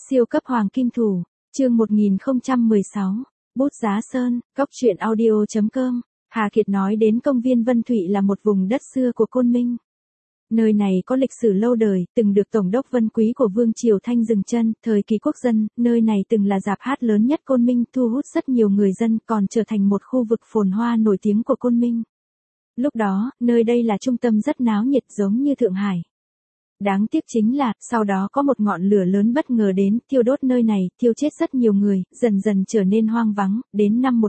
Siêu cấp hoàng kim thủ, chương 1016, bút giá sơn, góc truyện audio.com. Hà Kiệt nói đến công viên Vân Thụy là một vùng đất xưa của Côn Minh. Nơi này có lịch sử lâu đời, từng được Tổng đốc Vân Quý của Vương Triều Thanh dừng chân, thời kỳ quốc dân, nơi này từng là rạp hát lớn nhất Côn Minh, thu hút rất nhiều người dân, còn trở thành một khu vực phồn hoa nổi tiếng của Côn Minh. Lúc đó, nơi đây là trung tâm rất náo nhiệt giống như Thượng Hải. Đáng tiếc chính là, sau đó có một ngọn lửa lớn bất ngờ đến, thiêu đốt nơi này, thiêu chết rất nhiều người, dần dần trở nên hoang vắng, đến năm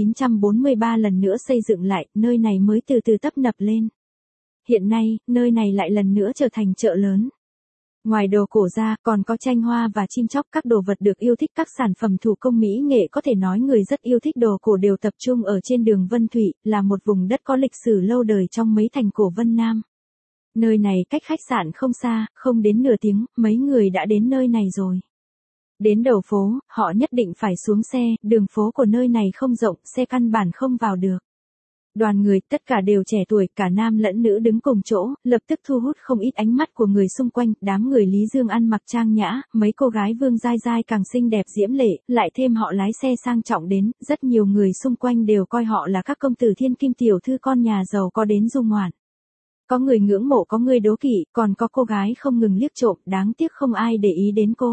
1943 lần nữa xây dựng lại, nơi này mới từ từ tấp nập lên. Hiện nay, nơi này lại lần nữa trở thành chợ lớn. Ngoài đồ cổ ra, còn có tranh hoa và chim chóc, các đồ vật được yêu thích, các sản phẩm thủ công mỹ nghệ, có thể nói người rất yêu thích đồ cổ đều tập trung ở trên đường Vân Thụy, là một vùng đất có lịch sử lâu đời trong mấy thành cổ Vân Nam. Nơi này cách khách sạn không xa, không đến nửa tiếng, mấy người đã đến nơi này rồi. Đến đầu phố, họ nhất định phải xuống xe, đường phố của nơi này không rộng, xe căn bản không vào được. Đoàn người, tất cả đều trẻ tuổi, cả nam lẫn nữ đứng cùng chỗ, lập tức thu hút không ít ánh mắt của người xung quanh, đám người Lý Dương ăn mặc trang nhã, mấy cô gái Vương Giai Giai càng xinh đẹp diễm lệ, lại thêm họ lái xe sang trọng đến, rất nhiều người xung quanh đều coi họ là các công tử thiên kim tiểu thư con nhà giàu có đến du ngoạn. Có người ngưỡng mộ, có người đố kỵ, còn có cô gái không ngừng liếc trộm, đáng tiếc không ai để ý đến cô.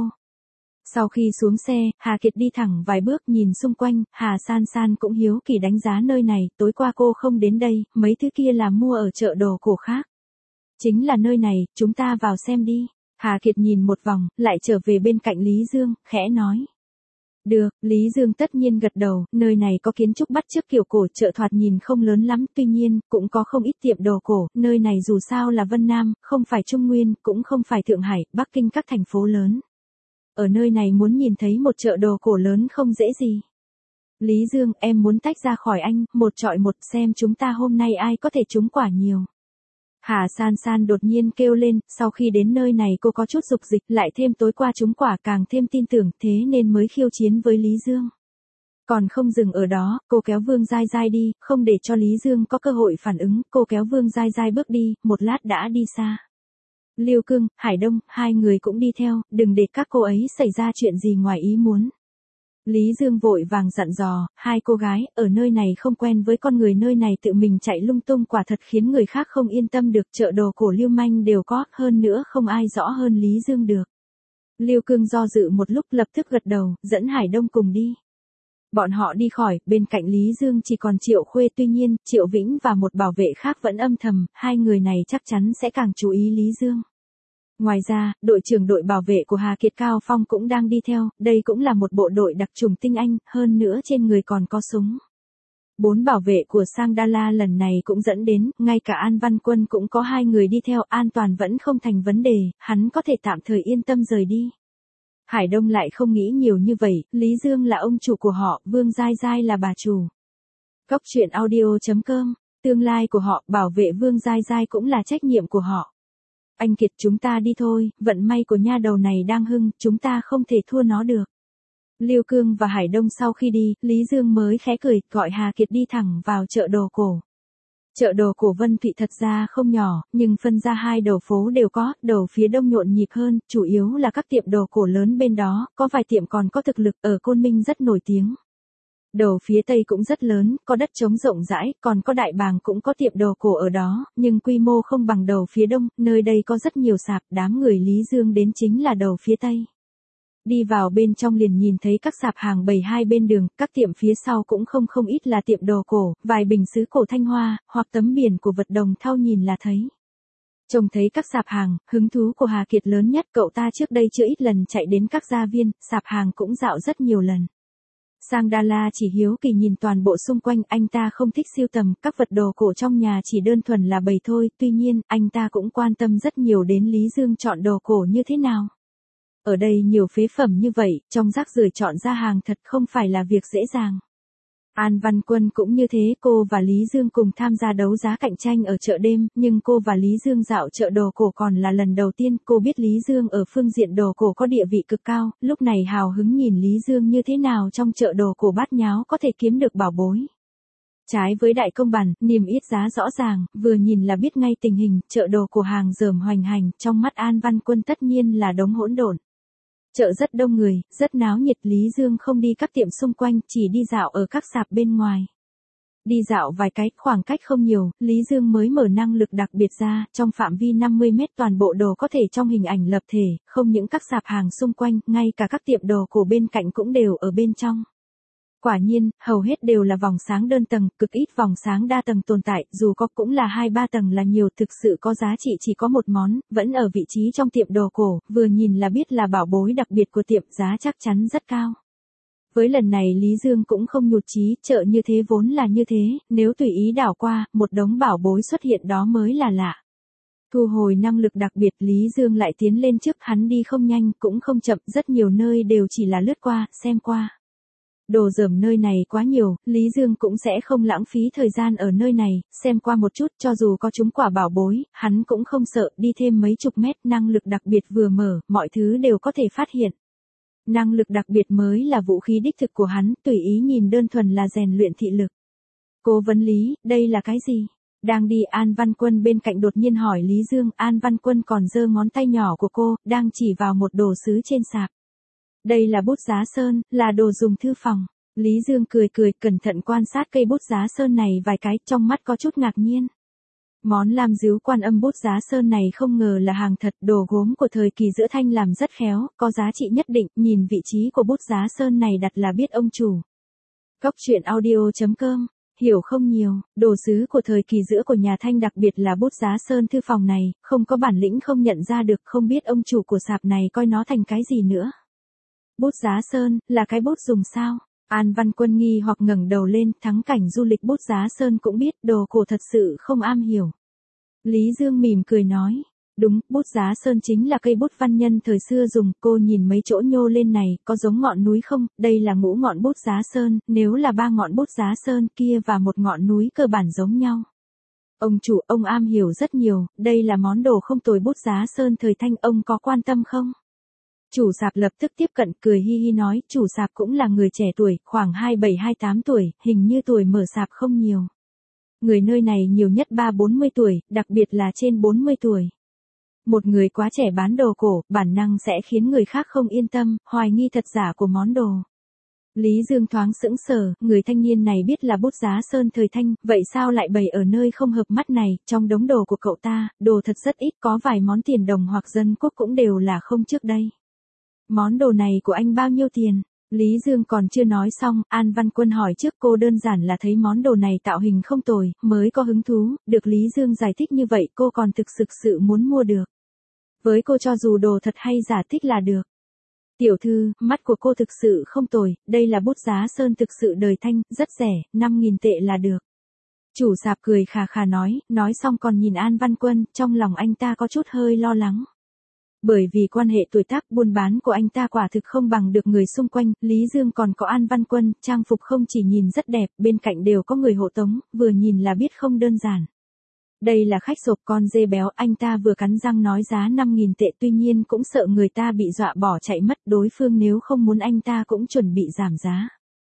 Sau khi xuống xe, Hà Kiệt đi thẳng vài bước nhìn xung quanh, Hà San San cũng hiếu kỳ đánh giá nơi này, tối qua cô không đến đây, mấy thứ kia là mua ở chợ đồ cổ khác. Chính là nơi này, chúng ta vào xem đi. Hà Kiệt nhìn một vòng, lại trở về bên cạnh Lý Dương, khẽ nói. Được, Lý Dương tất nhiên gật đầu, nơi này có kiến trúc bắt chước kiểu cổ, chợ thoạt nhìn không lớn lắm, tuy nhiên, cũng có không ít tiệm đồ cổ, nơi này dù sao là Vân Nam, không phải Trung Nguyên, cũng không phải Thượng Hải, Bắc Kinh các thành phố lớn. Ở nơi này muốn nhìn thấy một chợ đồ cổ lớn không dễ gì. Lý Dương, em muốn tách ra khỏi anh, một chọi một xem chúng ta hôm nay ai có thể trúng quả nhiều. Hà San San đột nhiên kêu lên, sau khi đến nơi này cô có chút dục dịch, lại thêm tối qua trúng quả càng thêm tin tưởng, thế nên mới khiêu chiến với Lý Dương. Còn không dừng ở đó, cô kéo Vương Giai Giai đi, không để cho Lý Dương có cơ hội phản ứng, cô kéo Vương Giai Giai bước đi, một lát đã đi xa. Liêu Cương, Hải Đông, hai người cũng đi theo, đừng để các cô ấy xảy ra chuyện gì ngoài ý muốn. Lý Dương vội vàng dặn dò, hai cô gái, ở nơi này không quen với con người nơi này tự mình chạy lung tung quả thật khiến người khác không yên tâm được, chợ đồ cổ lưu manh đều có, hơn nữa không ai rõ hơn Lý Dương được. Liêu Cương do dự một lúc lập tức gật đầu, dẫn Hải Đông cùng đi. Bọn họ đi khỏi, bên cạnh Lý Dương chỉ còn Triệu Khuê, tuy nhiên, Triệu Vĩnh và một bảo vệ khác vẫn âm thầm, hai người này chắc chắn sẽ càng chú ý Lý Dương. Ngoài ra, đội trưởng đội bảo vệ của Hà Kiệt Cao Phong cũng đang đi theo, đây cũng là một bộ đội đặc chủng tinh anh, hơn nữa trên người còn có súng. 4 bảo vệ của Sang Đa La lần này cũng dẫn đến, ngay cả An Văn Quân cũng có 2 người đi theo, an toàn vẫn không thành vấn đề, hắn có thể tạm thời yên tâm rời đi. Hải Đông lại không nghĩ nhiều như vậy, Lý Dương là ông chủ của họ, Vương Giai Giai là bà chủ. Góc truyện audio.com, tương lai của họ, bảo vệ Vương Giai Giai cũng là trách nhiệm của họ. Anh Kiệt, chúng ta đi thôi, vận may của nha đầu này đang hưng, chúng ta không thể thua nó được. Liêu Cương và Hải Đông sau khi đi, Lý Dương mới khẽ cười, gọi Hà Kiệt đi thẳng vào chợ đồ cổ. Chợ đồ cổ Vân Thụy thật ra không nhỏ, nhưng phân ra hai đầu phố đều có, đầu phía đông nhộn nhịp hơn, chủ yếu là các tiệm đồ cổ lớn bên đó, có vài tiệm còn có thực lực, ở Côn Minh rất nổi tiếng. Đầu phía tây cũng rất lớn, có đất trống rộng rãi, còn có Đại Bàng cũng có tiệm đồ cổ ở đó, nhưng quy mô không bằng đầu phía đông, nơi đây có rất nhiều sạp, đám người Lý Dương đến chính là đầu phía tây. Đi vào bên trong liền nhìn thấy các sạp hàng bày hai bên đường, các tiệm phía sau cũng không ít là tiệm đồ cổ, vài bình sứ cổ Thanh Hoa, hoặc tấm biển của vật Đồng Thau nhìn là thấy. Trông thấy các sạp hàng, hứng thú của Hà Kiệt lớn nhất, cậu ta trước đây chưa ít lần chạy đến các gia viên, sạp hàng cũng dạo rất nhiều lần. Sang Đa La chỉ hiếu kỳ nhìn toàn bộ xung quanh, anh ta không thích sưu tầm, các vật đồ cổ trong nhà chỉ đơn thuần là bày thôi, tuy nhiên, anh ta cũng quan tâm rất nhiều đến Lý Dương chọn đồ cổ như thế nào. Ở đây nhiều phế phẩm như vậy, trong rác rưởi chọn ra hàng thật không phải là việc dễ dàng. An Văn Quân cũng như thế, cô và Lý Dương cùng tham gia đấu giá cạnh tranh ở chợ đêm, nhưng cô và Lý Dương dạo chợ đồ cổ còn là lần đầu tiên, cô biết Lý Dương ở phương diện đồ cổ có địa vị cực cao, lúc này hào hứng nhìn Lý Dương như thế nào trong chợ đồ cổ bát nháo có thể kiếm được bảo bối. Trái với Đại Công Bản, niêm yết giá rõ ràng, vừa nhìn là biết ngay tình hình, chợ đồ cổ hàng dởm hoành hành, trong mắt An Văn Quân tất nhiên là đống hỗn độn. Chợ rất đông người, rất náo nhiệt, Lý Dương không đi các tiệm xung quanh, chỉ đi dạo ở các sạp bên ngoài. Đi dạo vài cái, khoảng cách không nhiều, Lý Dương mới mở năng lực đặc biệt ra, trong phạm vi 50 mét toàn bộ đồ có thể trong hình ảnh lập thể, không những các sạp hàng xung quanh, ngay cả các tiệm đồ cổ bên cạnh cũng đều ở bên trong. Quả nhiên, hầu hết đều là vòng sáng đơn tầng, cực ít vòng sáng đa tầng tồn tại, dù có cũng là 2-3 tầng là nhiều, thực sự có giá trị chỉ có một món, vẫn ở vị trí trong tiệm đồ cổ, vừa nhìn là biết là bảo bối đặc biệt của tiệm, giá chắc chắn rất cao. Với lần này Lý Dương cũng không nhụt chí, chợ như thế vốn là như thế, nếu tùy ý đảo qua, một đống bảo bối xuất hiện đó mới là lạ. Thu hồi năng lực đặc biệt, Lý Dương lại tiến lên trước, hắn đi không nhanh, cũng không chậm, rất nhiều nơi đều chỉ là lướt qua, xem qua. Đồ dởm nơi này quá nhiều, Lý Dương cũng sẽ không lãng phí thời gian ở nơi này, xem qua một chút, cho dù có chúng quả bảo bối, hắn cũng không sợ, đi thêm mấy chục mét, năng lực đặc biệt vừa mở, mọi thứ đều có thể phát hiện. Năng lực đặc biệt mới là vũ khí đích thực của hắn, tùy ý nhìn đơn thuần là rèn luyện thị lực. Cố vấn Lý, đây là cái gì? Đang đi, An Văn Quân bên cạnh đột nhiên hỏi Lý Dương, An Văn Quân còn giơ ngón tay nhỏ của cô, đang chỉ vào một đồ sứ trên sạp. Đây là bút giá sơn, là đồ dùng thư phòng. Lý Dương cười cười, cẩn thận quan sát cây bút giá sơn này vài cái, trong mắt có chút ngạc nhiên. Món lam dứu Quan Âm bút giá sơn này không ngờ là hàng thật, đồ gốm của thời kỳ giữa Thanh làm rất khéo, có giá trị nhất định, nhìn vị trí của bút giá sơn này đặt là biết ông chủ. Cóc truyện audio.com, hiểu không nhiều, đồ sứ của thời kỳ giữa của nhà Thanh đặc biệt là bút giá sơn thư phòng này, không có bản lĩnh không nhận ra được, không biết ông chủ của sạp này coi nó thành cái gì nữa. Bút giá sơn, là cái bút dùng sao? An Văn Quân nghi hoặc ngẩng đầu lên, thắng cảnh du lịch bút giá sơn cũng biết, đồ cổ thật sự không am hiểu. Lý Dương mỉm cười nói, đúng, bút giá sơn chính là cây bút văn nhân thời xưa dùng, cô nhìn mấy chỗ nhô lên này, có giống ngọn núi không, đây là ngũ ngọn bút giá sơn, nếu là 3 ngọn bút giá sơn kia và một ngọn núi cơ bản giống nhau. Ông chủ, ông am hiểu rất nhiều, đây là món đồ không tồi, bút giá sơn thời Thanh, ông có quan tâm không? Chủ sạp lập tức tiếp cận, cười hi hi nói, chủ sạp cũng là người trẻ tuổi, khoảng 27-28 tuổi, hình như tuổi mở sạp không nhiều. Người nơi này nhiều nhất 30-40 tuổi, đặc biệt là trên 40 tuổi. Một người quá trẻ bán đồ cổ, bản năng sẽ khiến người khác không yên tâm, hoài nghi thật giả của món đồ. Lý Dương thoáng sững sờ, người thanh niên này biết là bút giá sơn thời Thanh, vậy sao lại bày ở nơi không hợp mắt này, trong đống đồ của cậu ta, đồ thật rất ít, có vài món tiền đồng hoặc dân quốc cũng đều là không trước đây. Món đồ này của anh bao nhiêu tiền? Lý Dương còn chưa nói xong, An Văn Quân hỏi trước, cô đơn giản là thấy món đồ này tạo hình không tồi, mới có hứng thú, được Lý Dương giải thích như vậy cô còn thực sự muốn mua được. Với cô cho dù đồ thật hay giả thích là được. Tiểu thư, mắt của cô thực sự không tồi, đây là bút giá sơn thực sự đời Thanh, rất rẻ, 5.000 tệ là được. Chủ sạp cười khà khà nói xong còn nhìn An Văn Quân, trong lòng anh ta có chút hơi lo lắng. Bởi vì quan hệ tuổi tác buôn bán của anh ta quả thực không bằng được người xung quanh, Lý Dương còn có An Văn Quân, trang phục không chỉ nhìn rất đẹp, bên cạnh đều có người hộ tống, vừa nhìn là biết không đơn giản. Đây là khách sộp con dê béo, anh ta vừa cắn răng nói giá 5.000 tệ, tuy nhiên cũng sợ người ta bị dọa bỏ chạy mất, đối phương nếu không muốn anh ta cũng chuẩn bị giảm giá.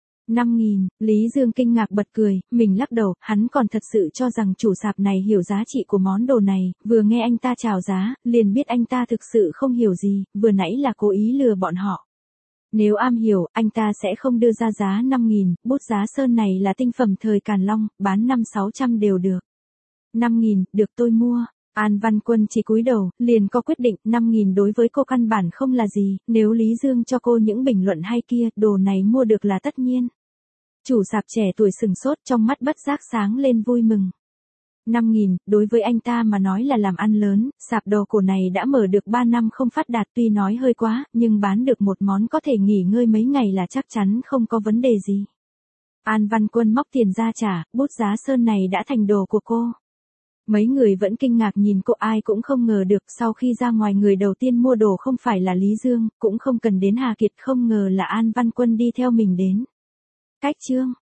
5.000, Lý Dương kinh ngạc bật cười, mình lắc đầu, hắn còn thật sự cho rằng chủ sạp này hiểu giá trị của món đồ này, vừa nghe anh ta chào giá, liền biết anh ta thực sự không hiểu gì, vừa nãy là cố ý lừa bọn họ. Nếu am hiểu, anh ta sẽ không đưa ra giá 5.000, bút giá sơn này là tinh phẩm thời Càn Long, bán 500-600 đều được. 5.000, được tôi mua. An Văn Quân chỉ cúi đầu, liền có quyết định, 5.000 đối với cô căn bản không là gì, nếu Lý Dương cho cô những bình luận hay kia, đồ này mua được là tất nhiên. Chủ sạp trẻ tuổi sừng sốt, trong mắt bất giác sáng lên vui mừng. 5.000, đối với anh ta mà nói là làm ăn lớn, sạp đồ cổ này đã mở được 3 năm không phát đạt, tuy nói hơi quá, nhưng bán được một món có thể nghỉ ngơi mấy ngày là chắc chắn không có vấn đề gì. An Văn Quân móc tiền ra trả, bút giá sơn này đã thành đồ của cô. Mấy người vẫn kinh ngạc nhìn cô, ai cũng không ngờ được, sau khi ra ngoài người đầu tiên mua đồ không phải là Lý Dương, cũng không cần đến Hà Kiệt, không ngờ là An Văn Quân đi theo mình đến. Cách chương